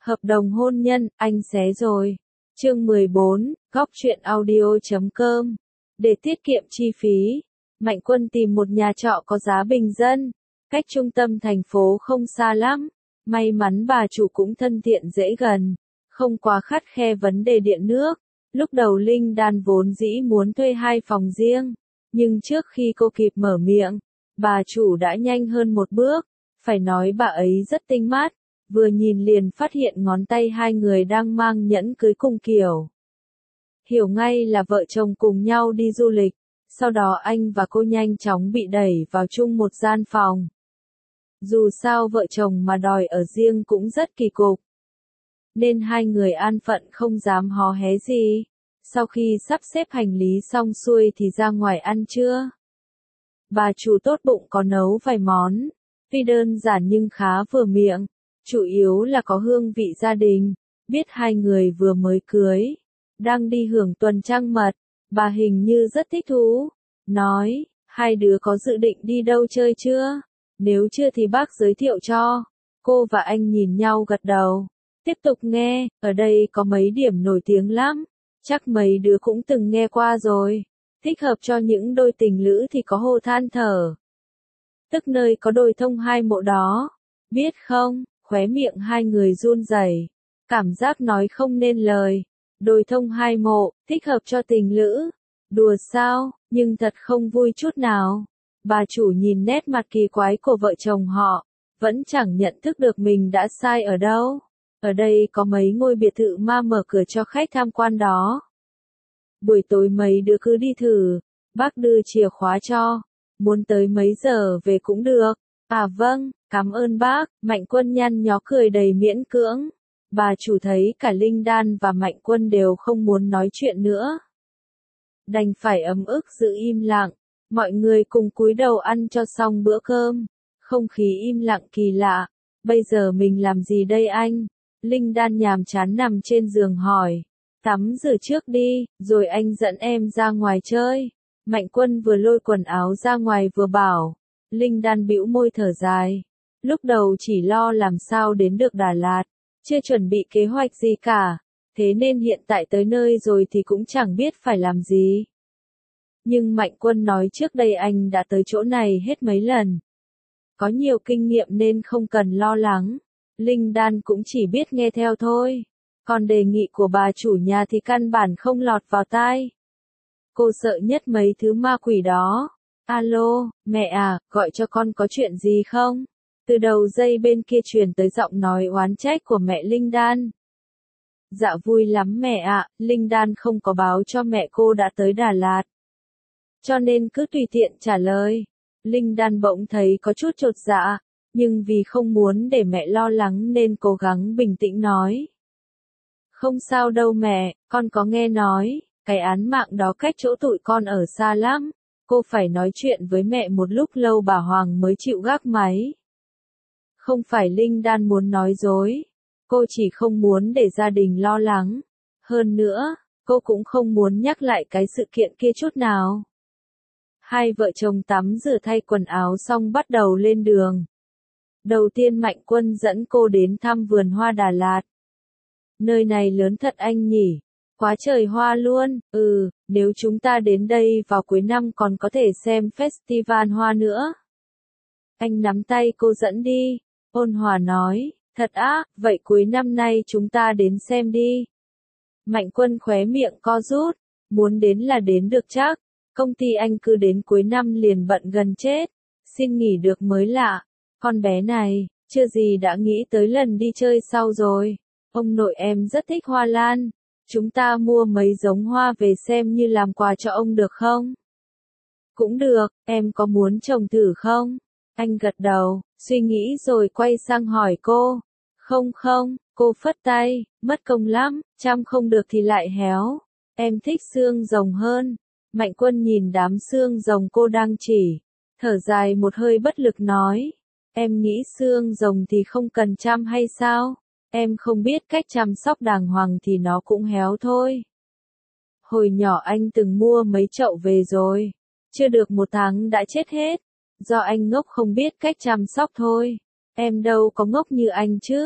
Hợp đồng hôn nhân, anh xé rồi. Chương 14, góc truyện audio.com. Để tiết kiệm chi phí, Mạnh Quân tìm một nhà trọ có giá bình dân, cách trung tâm thành phố không xa lắm. May mắn bà chủ cũng thân thiện dễ gần, không quá khắt khe vấn đề điện nước. Lúc đầu Linh Đan vốn dĩ muốn thuê 2 phòng riêng, nhưng trước khi cô kịp mở miệng, bà chủ đã nhanh hơn một bước. Phải nói bà ấy rất tinh mắt, vừa nhìn liền phát hiện ngón tay hai người đang mang nhẫn cưới cùng kiểu. Hiểu ngay là vợ chồng cùng nhau đi du lịch, sau đó anh và cô nhanh chóng bị đẩy vào chung một gian phòng. Dù sao vợ chồng mà đòi ở riêng cũng rất kỳ cục, nên hai người an phận không dám hò hé gì. Sau khi sắp xếp hành lý xong xuôi thì ra ngoài ăn trưa. Bà chủ tốt bụng có nấu vài món, tuy đơn giản nhưng khá vừa miệng, chủ yếu là có hương vị gia đình. Biết hai người vừa mới cưới, đang đi hưởng tuần trăng mật, bà hình như rất thích thú, nói, hai đứa có dự định đi đâu chơi chưa? Nếu chưa thì bác giới thiệu cho. Cô và anh nhìn nhau gật đầu, tiếp tục nghe, ở đây có mấy điểm nổi tiếng lắm, chắc mấy đứa cũng từng nghe qua rồi, thích hợp cho những đôi tình lữ thì có Hồ Than Thở, tức nơi có đôi thông hai mộ đó, biết không? Khóe miệng hai người run rẩy, cảm giác nói không nên lời. Đôi thông hai mộ, thích hợp cho tình lữ. Đùa sao, nhưng thật không vui chút nào. Bà chủ nhìn nét mặt kỳ quái của vợ chồng họ, vẫn chẳng nhận thức được mình đã sai ở đâu. Ở đây có mấy ngôi biệt thự ma mở cửa cho khách tham quan đó. Buổi tối mấy đứa cứ đi thử, bác đưa chìa khóa cho. Muốn tới mấy giờ về cũng được. À vâng, cảm ơn bác. Mạnh Quân nhăn nhó cười đầy miễn cưỡng. Bà chủ thấy cả Linh Đan và Mạnh Quân đều không muốn nói chuyện nữa, đành phải ấm ức giữ im lặng. Mọi người cùng cúi đầu ăn cho xong bữa cơm. Không khí im lặng kỳ lạ. Bây giờ mình làm gì đây anh? Linh Đan nhàm chán nằm trên giường hỏi. Tắm rửa trước đi, rồi anh dẫn em ra ngoài chơi. Mạnh Quân vừa lôi quần áo ra ngoài vừa bảo. Linh Đan bĩu môi thở dài. Lúc đầu chỉ lo làm sao đến được Đà Lạt, chưa chuẩn bị kế hoạch gì cả, thế nên hiện tại tới nơi rồi thì cũng chẳng biết phải làm gì. Nhưng Mạnh Quân nói trước đây anh đã tới chỗ này hết mấy lần, có nhiều kinh nghiệm nên không cần lo lắng. Linh Đan cũng chỉ biết nghe theo thôi, còn đề nghị của bà chủ nhà thì căn bản không lọt vào tai. Cô sợ nhất mấy thứ ma quỷ đó. Alo, mẹ à, gọi cho con có chuyện gì không? Từ đầu dây bên kia truyền tới giọng nói oán trách của mẹ Linh Đan. Dạ vui lắm mẹ ạ, Linh Đan không có báo cho mẹ cô đã tới Đà Lạt, cho nên cứ tùy tiện trả lời. Linh Đan bỗng thấy có chút chột dạ, nhưng vì không muốn để mẹ lo lắng nên cố gắng bình tĩnh nói. Không sao đâu mẹ, con có nghe nói, cái án mạng đó cách chỗ tụi con ở xa lắm. Cô phải nói chuyện với mẹ một lúc lâu bà Hoàng mới chịu gác máy. Không phải Linh Đan muốn nói dối, cô chỉ không muốn để gia đình lo lắng. Hơn nữa, cô cũng không muốn nhắc lại cái sự kiện kia chút nào. Hai vợ chồng tắm rửa thay quần áo xong bắt đầu lên đường. Đầu tiên Mạnh Quân dẫn cô đến thăm vườn hoa Đà Lạt. Nơi này lớn thật anh nhỉ, quá trời hoa luôn. Nếu chúng ta đến đây vào cuối năm còn có thể xem festival hoa nữa. Anh nắm tay cô dẫn đi, ôn hòa nói, thật á, vậy cuối năm nay chúng ta đến xem đi. Mạnh Quân khóe miệng co rút, muốn đến là đến được chắc, công ty anh cứ đến cuối năm liền bận gần chết, xin nghỉ được mới lạ. Con bé này, chưa gì đã nghĩ tới lần đi chơi sau rồi. Ông nội em rất thích hoa lan, chúng ta mua mấy giống hoa về xem như làm quà cho ông được không? Cũng được, em có muốn trồng thử không? Anh gật đầu, suy nghĩ rồi quay sang hỏi cô. Không, cô phất tay, mất công lắm, chăm không được thì lại héo. Em thích xương rồng hơn. Mạnh Quân nhìn đám xương rồng cô đang chỉ, thở dài một hơi bất lực nói. Em nghĩ xương rồng thì không cần chăm hay sao? Em không biết cách chăm sóc đàng hoàng thì nó cũng héo thôi. Hồi nhỏ anh từng mua mấy chậu về rồi, chưa được 1 tháng đã chết hết. Do anh ngốc không biết cách chăm sóc thôi. Em đâu có ngốc như anh chứ.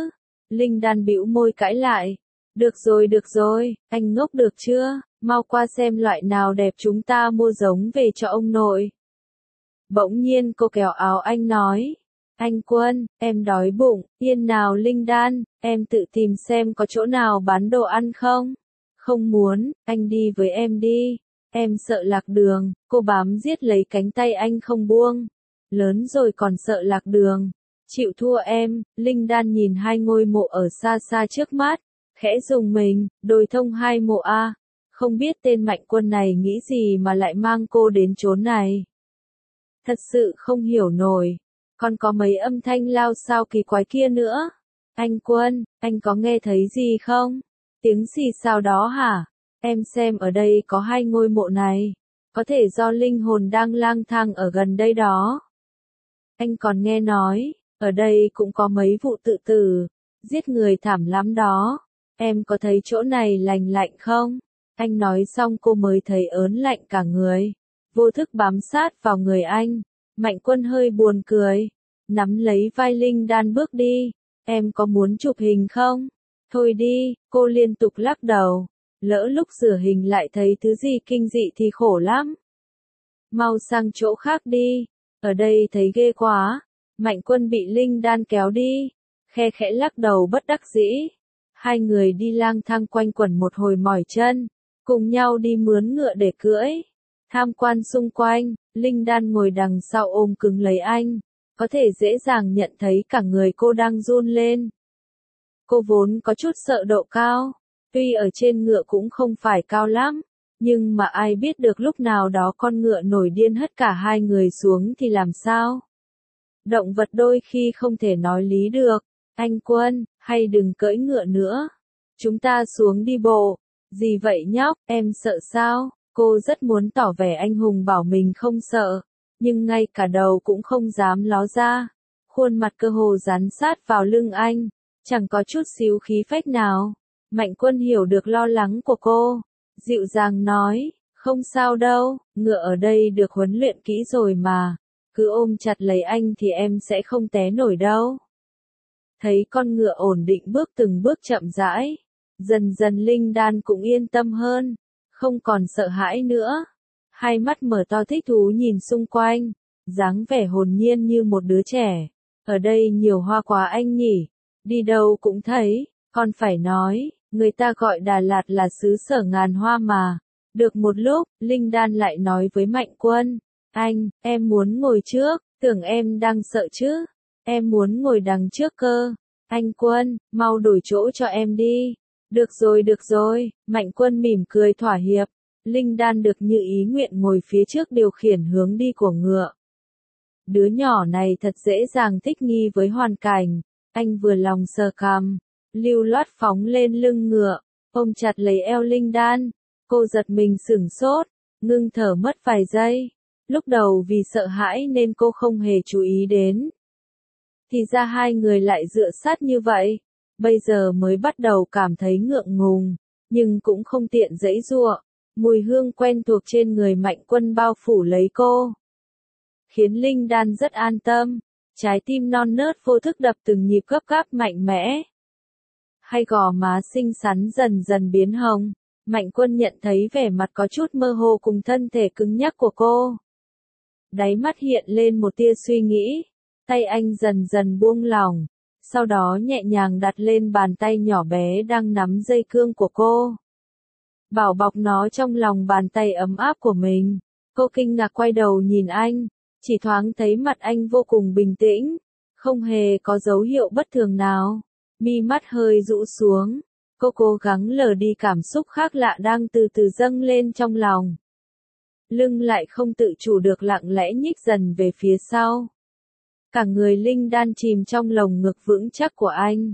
Linh Đan bĩu môi cãi lại. Được rồi, anh ngốc được chưa, mau qua xem loại nào đẹp chúng ta mua giống về cho ông nội. Bỗng nhiên cô kéo áo anh nói. Anh Quân, em đói bụng, yên nào Linh Đan, em tự tìm xem có chỗ nào bán đồ ăn không? Không muốn, anh đi với em đi. Em sợ lạc đường, cô bám giết lấy cánh tay anh không buông. Lớn rồi còn sợ lạc đường. Chịu thua em, Linh Đan nhìn hai ngôi mộ ở xa xa trước mắt. Khẽ dùng mình, đồi thông hai mộ a. Không biết tên Mạnh Quân này nghĩ gì mà lại mang cô đến chốn này. Thật sự không hiểu nổi. Còn có mấy âm thanh lao sao kỳ quái kia nữa. Anh Quân, anh có nghe thấy gì không? Tiếng xì xào đó hả? Em xem ở đây có hai ngôi mộ này. Có thể do linh hồn đang lang thang ở gần đây đó. Anh còn nghe nói, ở đây cũng có mấy vụ tự tử, giết người thảm lắm đó. Em có thấy chỗ này lành lạnh không? Anh nói xong cô mới thấy ớn lạnh cả người. Vô thức bám sát vào người anh. Mạnh Quân hơi buồn cười. Nắm lấy vai Linh Đan bước đi. Em có muốn chụp hình không? Thôi đi, cô liên tục lắc đầu. Lỡ lúc rửa hình lại thấy thứ gì kinh dị thì khổ lắm. Mau sang chỗ khác đi. Ở đây thấy ghê quá. Mạnh Quân bị Linh Đan kéo đi. Khe khẽ lắc đầu bất đắc dĩ. Hai người đi lang thang quanh quẩn một hồi mỏi chân. Cùng nhau đi mướn ngựa để cưỡi. Tham quan xung quanh, Linh Đan ngồi đằng sau ôm cứng lấy anh. Có thể dễ dàng nhận thấy cả người cô đang run lên. Cô vốn có chút sợ độ cao. Tuy ở trên ngựa cũng không phải cao lắm. Nhưng mà ai biết được lúc nào đó con ngựa nổi điên hất cả hai người xuống thì làm sao? Động vật đôi khi không thể nói lý được. Anh Quân, hay đừng cưỡi ngựa nữa. Chúng ta xuống đi bộ. Gì vậy nhóc, em sợ sao? Cô rất muốn tỏ vẻ anh hùng bảo mình không sợ. Nhưng ngay cả đầu cũng không dám ló ra. Khuôn mặt cơ hồ dán sát vào lưng anh. Chẳng có chút xíu khí phách nào. Mạnh Quân hiểu được lo lắng của cô. Dịu dàng nói, không sao đâu, ngựa ở đây được huấn luyện kỹ rồi mà. Cứ ôm chặt lấy anh thì em sẽ không té nổi đâu. Thấy con ngựa ổn định bước từng bước chậm rãi. Dần dần Linh Đan cũng yên tâm hơn. Không còn sợ hãi nữa. Hai mắt mở to thích thú nhìn xung quanh. Dáng vẻ hồn nhiên như một đứa trẻ. Ở đây nhiều hoa quá anh nhỉ. Đi đâu cũng thấy. Còn phải nói, người ta gọi Đà Lạt là xứ sở ngàn hoa mà. Được một lúc, Linh Đan lại nói với Mạnh Quân. Anh, em muốn ngồi trước, tưởng em đang sợ chứ. Em muốn ngồi đằng trước cơ. Anh Quân, mau đổi chỗ cho em đi. Được rồi, Mạnh Quân mỉm cười thỏa hiệp. Linh Đan được như ý nguyện ngồi phía trước điều khiển hướng đi của ngựa. Đứa nhỏ này thật dễ dàng thích nghi với hoàn cảnh. Anh vừa lòng sờ cằm, lưu loát phóng lên lưng ngựa, ôm chặt lấy eo Linh Đan. Cô giật mình sửng sốt, ngưng thở mất vài giây. Lúc đầu vì sợ hãi nên cô không hề chú ý đến. Thì ra hai người lại dựa sát như vậy. Bây giờ mới bắt đầu cảm thấy ngượng ngùng, nhưng cũng không tiện giãy giụa. Mùi hương quen thuộc trên người Mạnh Quân bao phủ lấy cô, khiến Linh Đan rất an tâm. Trái tim non nớt vô thức đập từng nhịp gấp gáp mạnh mẽ. Hai gò má xinh xắn dần dần biến hồng. Mạnh Quân nhận thấy vẻ mặt có chút mơ hồ cùng thân thể cứng nhắc của cô. Đáy mắt hiện lên một tia suy nghĩ. Tay anh dần dần buông lỏng. Sau đó nhẹ nhàng đặt lên bàn tay nhỏ bé đang nắm dây cương của cô. Bảo bọc nó trong lòng bàn tay ấm áp của mình. Cô kinh ngạc quay đầu nhìn anh. Chỉ thoáng thấy mặt anh vô cùng bình tĩnh. Không hề có dấu hiệu bất thường nào. Mi mắt hơi rũ xuống. Cô cố gắng lờ đi cảm xúc khác lạ đang từ từ dâng lên trong lòng. Lưng lại không tự chủ được lặng lẽ nhích dần về phía sau. Cả người Linh Đan chìm trong lồng ngực vững chắc của anh.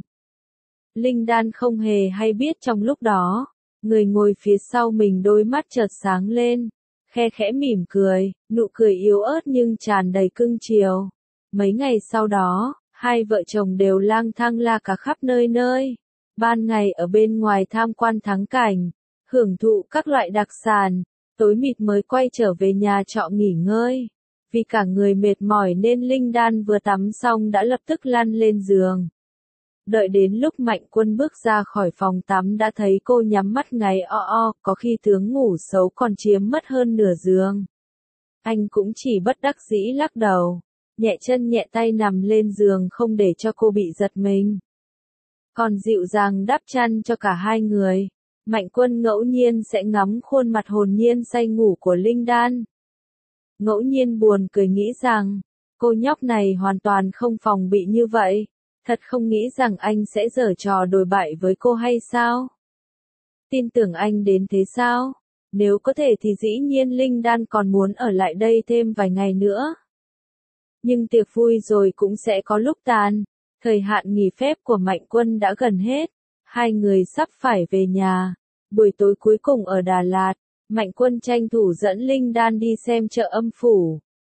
Linh Đan không hề hay biết trong lúc đó, người ngồi phía sau mình đôi mắt chợt sáng lên, khe khẽ mỉm cười, nụ cười yếu ớt nhưng tràn đầy cưng chiều. Mấy ngày sau đó, hai vợ chồng đều lang thang la cả khắp nơi nơi. Ban ngày ở bên ngoài tham quan thắng cảnh, hưởng thụ các loại đặc sản, tối mịt mới quay trở về nhà trọ nghỉ ngơi. Vì cả người mệt mỏi nên Linh Đan vừa tắm xong đã lập tức lăn lên giường. Đợi đến lúc Mạnh Quân bước ra khỏi phòng tắm đã thấy cô nhắm mắt ngáy có khi tướng ngủ xấu còn chiếm mất hơn nửa giường. Anh cũng chỉ bất đắc dĩ lắc đầu, nhẹ chân nhẹ tay nằm lên giường không để cho cô bị giật mình. Còn dịu dàng đắp chăn cho cả hai người, Mạnh Quân ngẫu nhiên sẽ ngắm khuôn mặt hồn nhiên say ngủ của Linh Đan. Ngẫu nhiên buồn cười nghĩ rằng, cô nhóc này hoàn toàn không phòng bị như vậy, thật không nghĩ rằng anh sẽ giở trò đồi bại với cô hay sao? Tin tưởng anh đến thế sao? Nếu có thể thì dĩ nhiên Linh Đan còn muốn ở lại đây thêm vài ngày nữa. Nhưng tiệc vui rồi cũng sẽ có lúc tàn, thời hạn nghỉ phép của Mạnh Quân đã gần hết, hai người sắp phải về nhà. Buổi tối cuối cùng ở Đà Lạt, Mạnh Quân tranh thủ dẫn Linh Đan đi xem chợ Âm Phủ.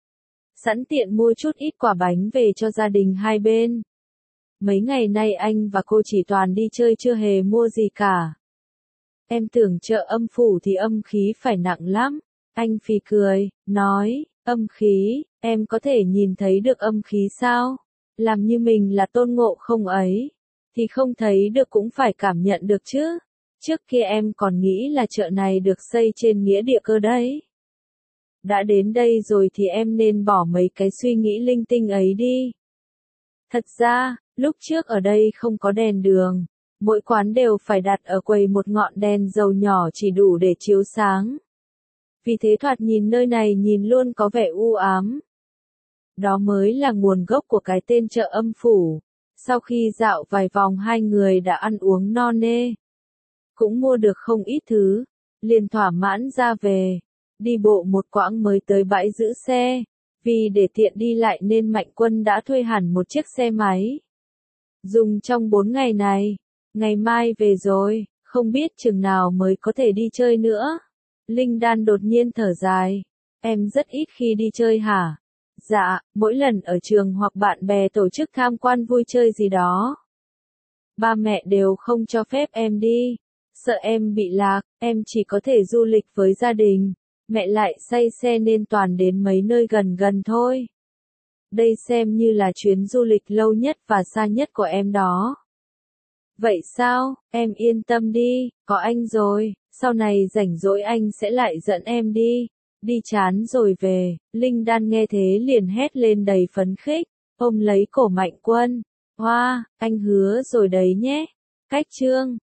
Sẵn tiện mua chút ít quà bánh về cho gia đình hai bên. Mấy ngày nay anh và cô chỉ toàn đi chơi chưa hề mua gì cả. Em tưởng chợ Âm Phủ thì âm khí phải nặng lắm. Anh phì cười, nói, âm khí, em có thể nhìn thấy được âm khí sao? Làm như mình là Tôn Ngộ Không ấy, thì không thấy được cũng phải cảm nhận được chứ. Trước kia em còn nghĩ là chợ này được xây trên nghĩa địa cơ đấy. Đã đến đây rồi thì em nên bỏ mấy cái suy nghĩ linh tinh ấy đi. Thật ra, lúc trước ở đây không có đèn đường, mỗi quán đều phải đặt ở quầy một ngọn đèn dầu nhỏ chỉ đủ để chiếu sáng. Vì thế thoạt nhìn nơi này nhìn luôn có vẻ u ám. Đó mới là nguồn gốc của cái tên chợ Âm Phủ. Sau khi dạo vài vòng hai người đã ăn uống no nê, cũng mua được không ít thứ, liền thỏa mãn ra về. Đi bộ một quãng mới tới bãi giữ xe, vì để tiện đi lại nên Mạnh Quân đã thuê hẳn một chiếc xe máy. Dùng trong 4 ngày này, ngày mai về rồi, không biết chừng nào mới có thể đi chơi nữa. Linh Đan đột nhiên thở dài, em rất ít khi đi chơi hả? Dạ, mỗi lần ở trường hoặc bạn bè tổ chức tham quan vui chơi gì đó. Ba mẹ đều không cho phép em đi, sợ em bị lạc, em chỉ có thể du lịch với gia đình. Mẹ lại say xe nên toàn đến mấy nơi gần gần thôi. Đây xem như là chuyến du lịch lâu nhất và xa nhất của em đó. Vậy sao, em yên tâm đi, có anh rồi, sau này rảnh rỗi anh sẽ lại dẫn em đi. Đi chán rồi về, Linh Đan nghe thế liền hét lên đầy phấn khích, ôm lấy cổ Mạnh Quân. Hoa, anh hứa rồi đấy nhé. Cách chương